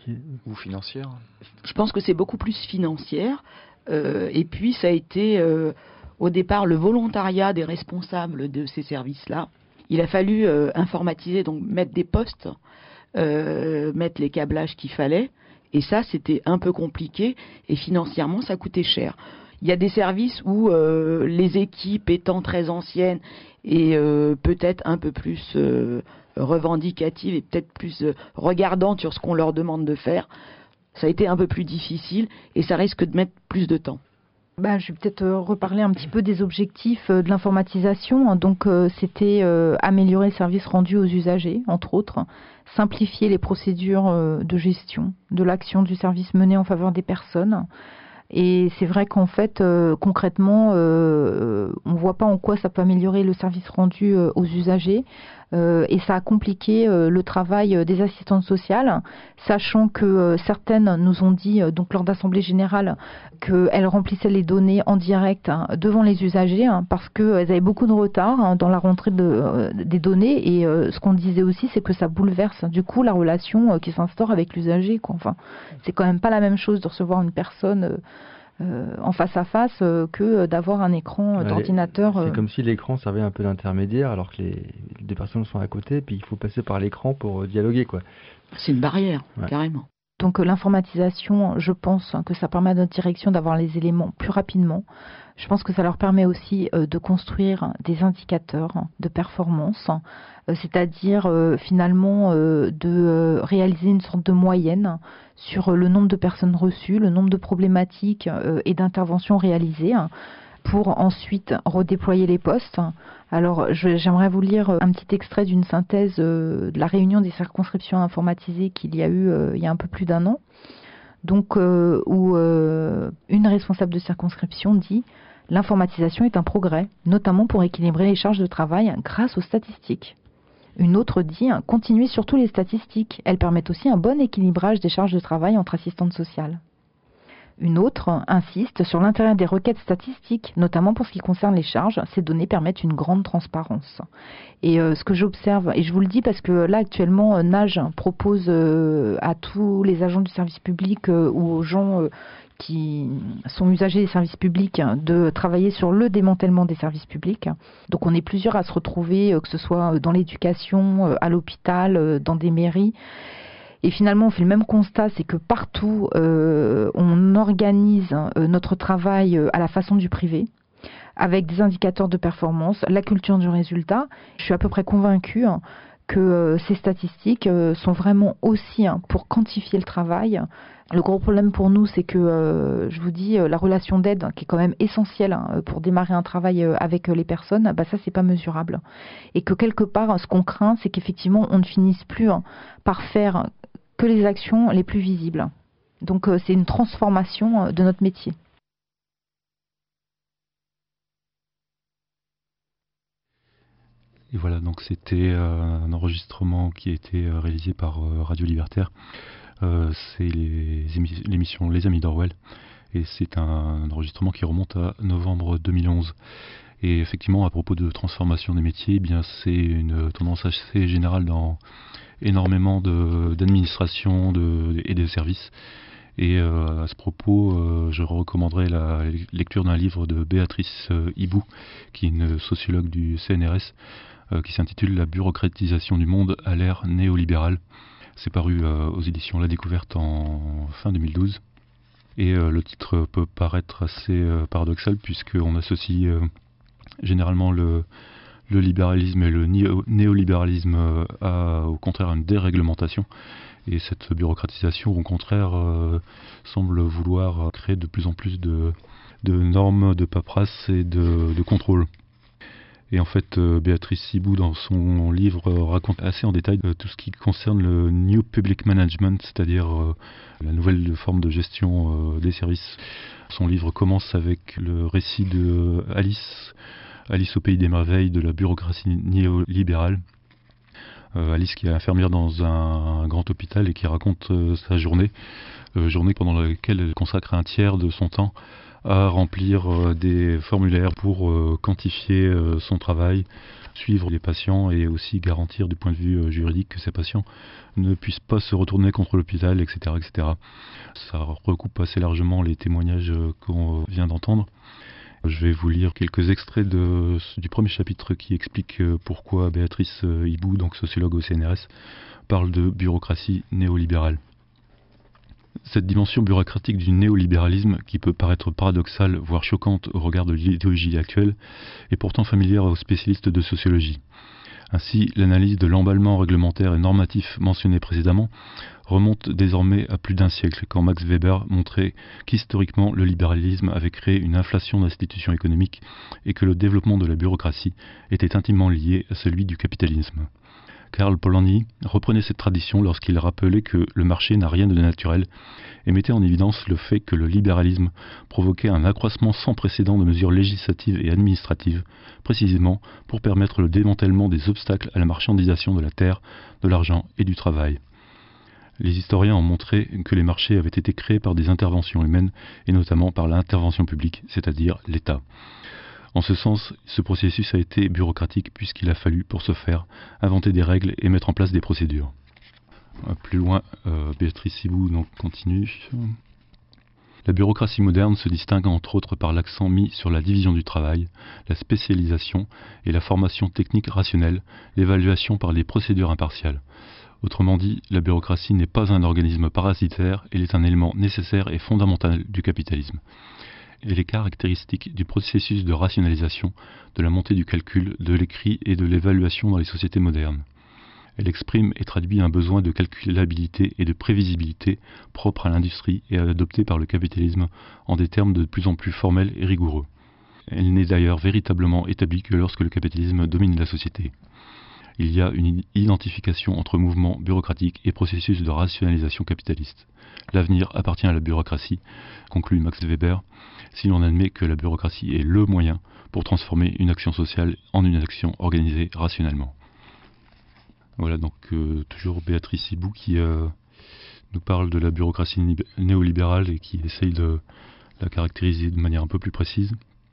Ou financière? Je pense que c'est beaucoup plus financière. Euh, et puis ça a été euh, au départ le volontariat des responsables de ces services-là. Il a fallu euh, informatiser, donc mettre des postes, euh, mettre les câblages qu'il fallait. Et ça, c'était un peu compliqué. Et financièrement, ça coûtait cher. Il y a des services où euh, les équipes étant très anciennes et euh, peut-être un peu plus euh, revendicatives et peut-être plus euh, regardantes sur ce qu'on leur demande de faire, ça a été un peu plus difficile et ça risque de mettre plus de temps. Bah, je vais peut-être euh, reparler un petit peu des objectifs euh, de l'informatisation. Donc, euh, c'était euh, améliorer le service rendu aux usagers, entre autres, simplifier les procédures euh, de gestion de l'action du service mené en faveur des personnes, Et c'est vrai qu'en fait, euh, concrètement, euh, on ne voit pas en quoi ça peut améliorer le service rendu euh, aux usagers. Euh, et ça a compliqué euh, le travail euh, des assistantes sociales, sachant que euh, certaines nous ont dit, euh, donc lors d'assemblée générale, qu'elles remplissaient les données en direct hein, devant les usagers, hein, parce qu'elles avaient beaucoup de retard hein, dans la rentrée de, euh, des données. Et euh, ce qu'on disait aussi, c'est que ça bouleverse du coup la relation euh, qui s'instaure avec l'usager, quoi. Enfin, c'est quand même pas la même chose de recevoir une personne euh, Euh, en face à face euh, que d'avoir un écran euh, Ouais, d'ordinateur. C'est euh. comme si l'écran servait un peu d'intermédiaire alors que les deux personnes sont à côté, puis il faut passer par l'écran pour euh, dialoguer, quoi. C'est une barrière, Ouais. carrément. Donc euh, l'informatisation, je pense que ça permet à notre direction d'avoir les éléments plus rapidement. Je pense que ça leur permet aussi euh, de construire des indicateurs de performance, euh, c'est-à-dire euh, finalement euh, de euh, réaliser une sorte de moyenne sur euh, le nombre de personnes reçues, le nombre de problématiques euh, et d'interventions réalisées, pour ensuite redéployer les postes. Alors, je, j'aimerais vous lire un petit extrait d'une synthèse euh, de la réunion des circonscriptions informatisées qu'il y a eu euh, il y a un peu plus d'un an, donc euh, où euh, une responsable de circonscription dit « L'informatisation est un progrès, notamment pour équilibrer les charges de travail grâce aux statistiques ». Une autre dit « Continuez surtout les statistiques, elles permettent aussi un bon équilibrage des charges de travail entre assistantes sociales ». Une autre insiste sur l'intérêt des requêtes statistiques, notamment pour ce qui concerne les charges. Ces données permettent une grande transparence. Et euh, ce que j'observe, et je vous le dis parce que là actuellement, euh, Nage propose euh, à tous les agents du service public euh, ou aux gens euh, qui sont usagers des services publics de travailler sur le démantèlement des services publics. Donc on est plusieurs à se retrouver, euh, que ce soit dans l'éducation, euh, à l'hôpital, euh, dans des mairies. Et finalement, on fait le même constat, c'est que partout, euh, on organise euh, notre travail euh, à la façon du privé, avec des indicateurs de performance, la culture du résultat. Je suis à peu près convaincue hein, que euh, ces statistiques euh, sont vraiment aussi hein, pour quantifier le travail. Le gros problème pour nous, c'est que, euh, je vous dis, euh, la relation d'aide, qui est quand même essentielle hein, pour démarrer un travail euh, avec euh, les personnes, bah ça, c'est pas mesurable. Et que quelque part, ce qu'on craint, c'est qu'effectivement, on ne finisse plus hein, par faire que les actions les plus visibles. Donc euh, c'est une transformation euh, de notre métier. Et voilà, donc c'était euh, un enregistrement qui a été euh, réalisé par euh, Radio Libertaire. Euh, c'est les émi- l'émission Les Amis d'Orwell. Et c'est un enregistrement qui remonte à novembre deux mille onze. Et effectivement, à propos de transformation des métiers, eh bien c'est une tendance assez générale dans énormément de, d'administration de, et de services. Et euh, à ce propos, euh, je recommanderais la lecture d'un livre de Béatrice euh, Hibou, qui est une sociologue du C N R S, euh, qui s'intitule « La bureaucratisation du monde à l'ère néolibérale ». C'est paru euh, aux éditions La Découverte en fin deux mille douze. Et euh, le titre peut paraître assez euh, paradoxal, puisqu'on associe euh, généralement le le libéralisme et le néo- néolibéralisme euh, a au contraire une déréglementation, et cette bureaucratisation au contraire euh, semble vouloir créer de plus en plus de, de normes, de paperasse et de, de contrôle. Et en fait, euh, Béatrice Hibou, dans son livre, euh, raconte assez en détail euh, tout ce qui concerne le New Public Management, c'est-à-dire euh, la nouvelle forme de gestion euh, des services. Son livre commence avec le récit de Alice, Alice au pays des merveilles, de la bureaucratie néolibérale. Euh, Alice qui est infirmière dans un, un grand hôpital et qui raconte euh, sa journée, euh, journée pendant laquelle elle consacre un tiers de son temps à remplir euh, des formulaires pour euh, quantifier euh, son travail, suivre les patients et aussi garantir du point de vue euh, juridique que ces patients ne puissent pas se retourner contre l'hôpital, et cetera, et cetera. Ça recoupe assez largement les témoignages euh, qu'on vient d'entendre. Je vais vous lire quelques extraits de, du premier chapitre qui explique pourquoi Béatrice Hibou, donc sociologue au C N R S, parle de bureaucratie néolibérale. Cette dimension bureaucratique du néolibéralisme, qui peut paraître paradoxale, voire choquante au regard de l'idéologie actuelle, est pourtant familière aux spécialistes de sociologie. Ainsi, l'analyse de l'emballement réglementaire et normatif mentionné précédemment remonte désormais à plus d'un siècle, quand Max Weber montrait qu'historiquement le libéralisme avait créé une inflation d'institutions économiques et que le développement de la bureaucratie était intimement lié à celui du capitalisme. Karl Polanyi reprenait cette tradition lorsqu'il rappelait que le marché n'a rien de naturel et mettait en évidence le fait que le libéralisme provoquait un accroissement sans précédent de mesures législatives et administratives, précisément pour permettre le démantèlement des obstacles à la marchandisation de la terre, de l'argent et du travail. Les historiens ont montré que les marchés avaient été créés par des interventions humaines et notamment par l'intervention publique, c'est-à-dire l'État. En ce sens, ce processus a été bureaucratique puisqu'il a fallu, pour ce faire, inventer des règles et mettre en place des procédures. Plus loin, euh, Béatrice Sibou donc continue. La bureaucratie moderne se distingue entre autres par l'accent mis sur la division du travail, la spécialisation et la formation technique rationnelle, l'évaluation par les procédures impartiales. Autrement dit, la bureaucratie n'est pas un organisme parasitaire, elle est un élément nécessaire et fondamental du capitalisme. Elle est caractéristique du processus de rationalisation, de la montée du calcul, de l'écrit et de l'évaluation dans les sociétés modernes. Elle exprime et traduit un besoin de calculabilité et de prévisibilité propre à l'industrie et adopté par le capitalisme en des termes de plus en plus formels et rigoureux. Elle n'est d'ailleurs véritablement établie que lorsque le capitalisme domine la société. Il y a une identification entre mouvements bureaucratiques et processus de rationalisation capitaliste. L'avenir appartient à la bureaucratie, conclut Max Weber, si l'on admet que la bureaucratie est le moyen pour transformer une action sociale en une action organisée rationnellement. Voilà donc euh, toujours Béatrice Sibou qui euh, nous parle de la bureaucratie néolibérale et qui essaye de la caractériser de manière un peu plus précise.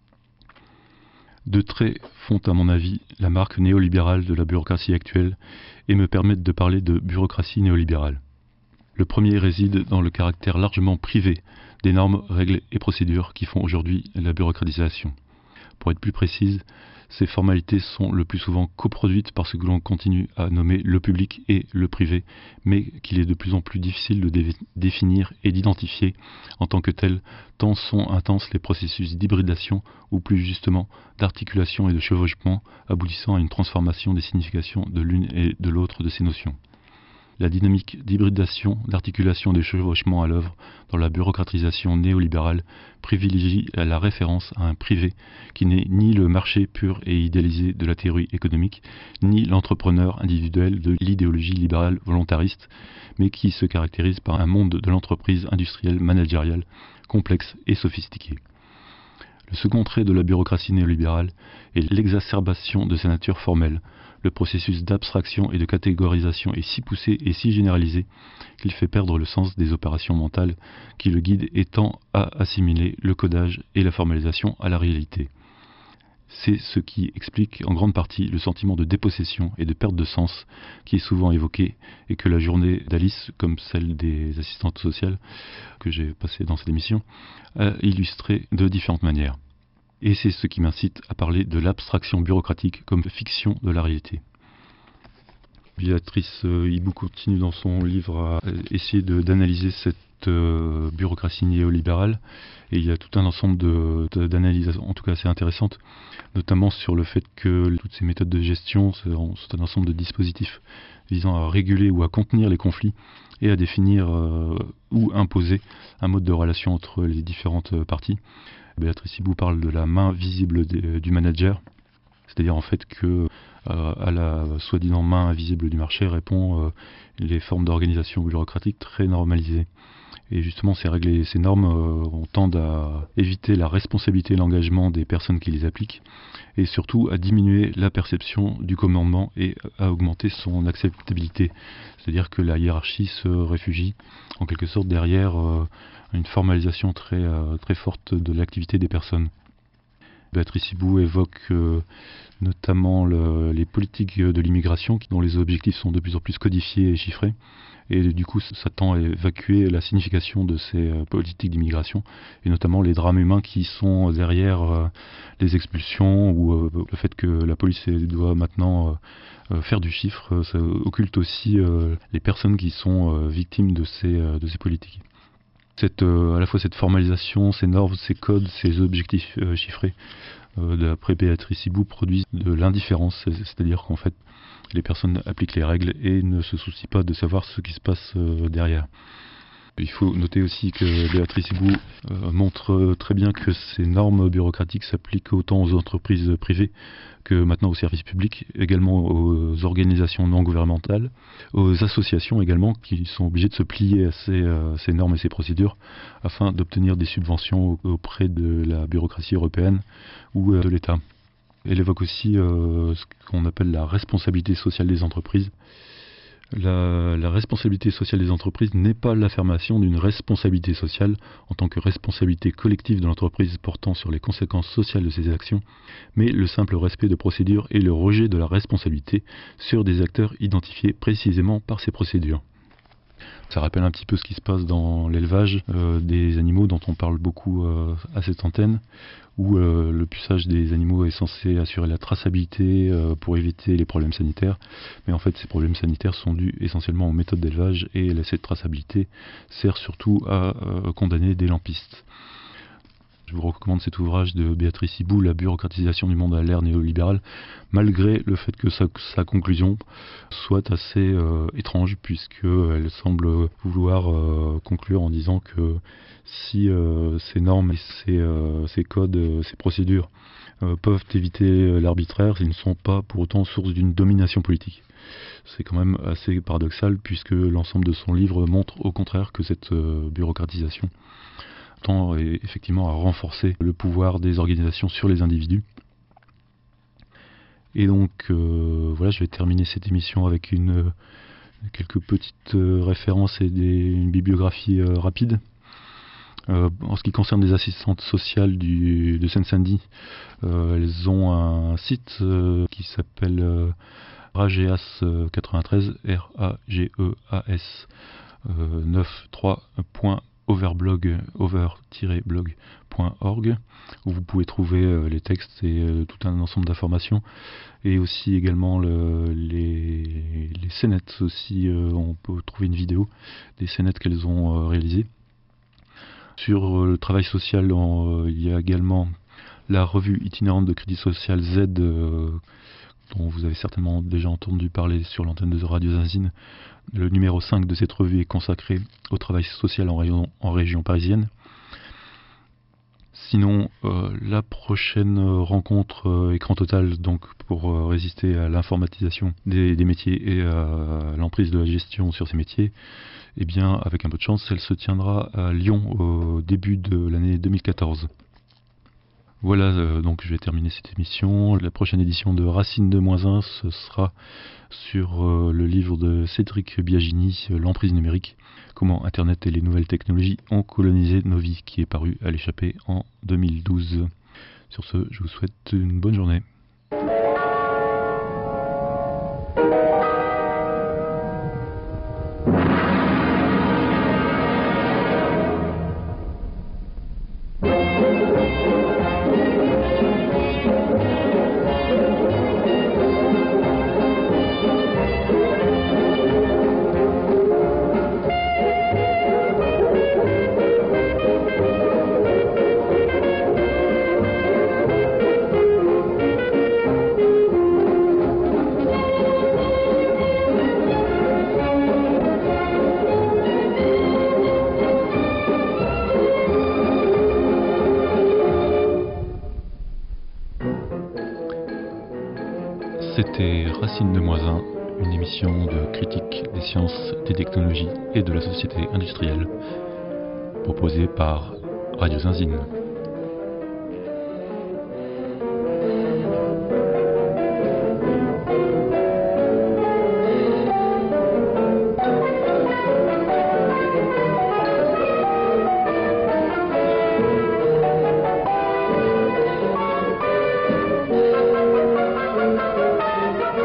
Deux traits font à mon avis la marque néolibérale de la bureaucratie actuelle et me permettent de parler de bureaucratie néolibérale. Le premier réside dans le caractère largement privé des normes, règles et procédures qui font aujourd'hui la bureaucratisation. Pour être plus précise, ces formalités sont le plus souvent coproduites par ce que l'on continue à nommer le public et le privé, mais qu'il est de plus en plus difficile de dé- définir et d'identifier en tant que tels, tant sont intenses les processus d'hybridation ou plus justement d'articulation et de chevauchement aboutissant à une transformation des significations de l'une et de l'autre de ces notions. La dynamique d'hybridation, d'articulation et de chevauchement à l'œuvre dans la bureaucratisation néolibérale privilégie la référence à un privé qui n'est ni le marché pur et idéalisé de la théorie économique, ni l'entrepreneur individuel de l'idéologie libérale volontariste, mais qui se caractérise par un monde de l'entreprise industrielle managériale complexe et sophistiqué. Le second trait de la bureaucratie néolibérale est l'exacerbation de sa nature formelle. Le processus d'abstraction et de catégorisation est si poussé et si généralisé qu'il fait perdre le sens des opérations mentales qui le guident et tend à assimiler le codage et la formalisation à la réalité. C'est ce qui explique en grande partie le sentiment de dépossession et de perte de sens qui est souvent évoqué et que la journée d'Alice, comme celle des assistantes sociales que j'ai passée dans cette émission, a illustré de différentes manières. Et c'est ce qui m'incite à parler de l'abstraction bureaucratique comme fiction de la réalité. Béatrice Hibou continue dans son livre à essayer de, d'analyser cette euh, bureaucratie néolibérale, et il y a tout un ensemble de, de, d'analyses, en tout cas assez intéressantes, notamment sur le fait que toutes ces méthodes de gestion sont un ensemble de dispositifs visant à réguler ou à contenir les conflits et à définir euh, ou imposer un mode de relation entre les différentes parties. Béatrice Hibou parle de la main visible de, du manager, c'est-à-dire en fait que euh, à la soi-disant main invisible du marché répond euh, les formes d'organisation bureaucratique très normalisées. Et justement, ces règles et ces normes euh, tendent à éviter la responsabilité et l'engagement des personnes qui les appliquent, et surtout à diminuer la perception du commandement et à augmenter son acceptabilité. C'est-à-dire que la hiérarchie se réfugie en quelque sorte derrière euh, une formalisation très, euh, très forte de l'activité des personnes. Béatrice Hibou évoque euh, notamment le, les politiques de l'immigration dont les objectifs sont de plus en plus codifiés et chiffrés. Et du coup, ça tend à évacuer la signification de ces euh, politiques d'immigration, et notamment les drames humains qui sont derrière euh, les expulsions, ou euh, le fait que la police doit maintenant euh, faire du chiffre, ça occulte aussi euh, les personnes qui sont euh, victimes de ces, euh, de ces politiques. Cette, euh, à la fois cette formalisation, ces normes, ces codes, ces objectifs euh, chiffrés, euh, d'après Béatrice Hibou, produisent de l'indifférence, c'est-à-dire qu'en fait, les personnes appliquent les règles et ne se soucient pas de savoir ce qui se passe euh, derrière. Il faut noter aussi que Béatrice Hibou euh, montre très bien que ces normes bureaucratiques s'appliquent autant aux entreprises privées que maintenant aux services publics, également aux organisations non gouvernementales, aux associations également, qui sont obligées de se plier à ces, euh, ces normes et ces procédures afin d'obtenir des subventions auprès de la bureaucratie européenne ou euh, de l'État. Elle évoque aussi euh, ce qu'on appelle la responsabilité sociale des entreprises. La, la responsabilité sociale des entreprises n'est pas l'affirmation d'une responsabilité sociale en tant que responsabilité collective de l'entreprise portant sur les conséquences sociales de ses actions, mais le simple respect de procédures et le rejet de la responsabilité sur des acteurs identifiés précisément par ces procédures. Ça rappelle un petit peu ce qui se passe dans l'élevage euh, des animaux dont on parle beaucoup euh, à cette antenne, où euh, le puçage des animaux est censé assurer la traçabilité euh, pour éviter les problèmes sanitaires. Mais en fait, ces problèmes sanitaires sont dus essentiellement aux méthodes d'élevage et cette traçabilité sert surtout à euh, condamner des lampistes. Je vous recommande cet ouvrage de Béatrice Hibou, La bureaucratisation du monde à l'ère néolibérale, malgré le fait que sa, sa conclusion soit assez euh, étrange, puisqu'elle semble vouloir euh, conclure en disant que si euh, ces normes, ces, euh, ces codes, euh, ces procédures euh, peuvent éviter l'arbitraire, ils ne sont pas pour autant source d'une domination politique. C'est quand même assez paradoxal, puisque l'ensemble de son livre montre au contraire que cette euh, bureaucratisation tend effectivement à renforcer le pouvoir des organisations sur les individus. Et donc euh, voilà, je vais terminer cette émission avec une, quelques petites euh, références et des, une bibliographie euh, rapide. Euh, en ce qui concerne les assistantes sociales du, de Seine-Saint-Denis, euh, elles ont un site euh, qui s'appelle euh, Rageas quatre-vingt-treize, R A G E A S euh, quatre-vingt-treize point overblog, over-blog point org, où vous pouvez trouver euh, les textes et euh, tout un ensemble d'informations, et aussi également le, les, les scénettes aussi, euh, on peut trouver une vidéo des scénettes qu'elles ont euh, réalisées. Sur euh, le travail social, en, euh, il y a également la revue itinérante de crédit social Z, euh, dont vous avez certainement déjà entendu parler sur l'antenne de Radio Zinzine. Le numéro cinq de cette revue est consacré au travail social en région, en région parisienne. Sinon, euh, la prochaine rencontre euh, écran total, donc pour euh, résister à l'informatisation des, des métiers et à l'emprise de la gestion sur ces métiers, eh bien, avec un peu de chance, elle se tiendra à Lyon au début de l'année deux mille quatorze. Voilà, euh, donc je vais terminer cette émission. La prochaine édition de Racine de moins un, ce sera sur euh, le livre de Cédric Biagini, euh, L'emprise numérique, comment Internet et les nouvelles technologies ont colonisé nos vies, qui est paru à l'échappée en deux mille douze. Sur ce, je vous souhaite une bonne journée. C'était Racine de moins un, une émission de critique des sciences, des technologies et de la société industrielle, proposée par Radio Zinzine.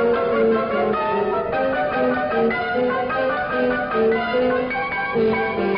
Thank you.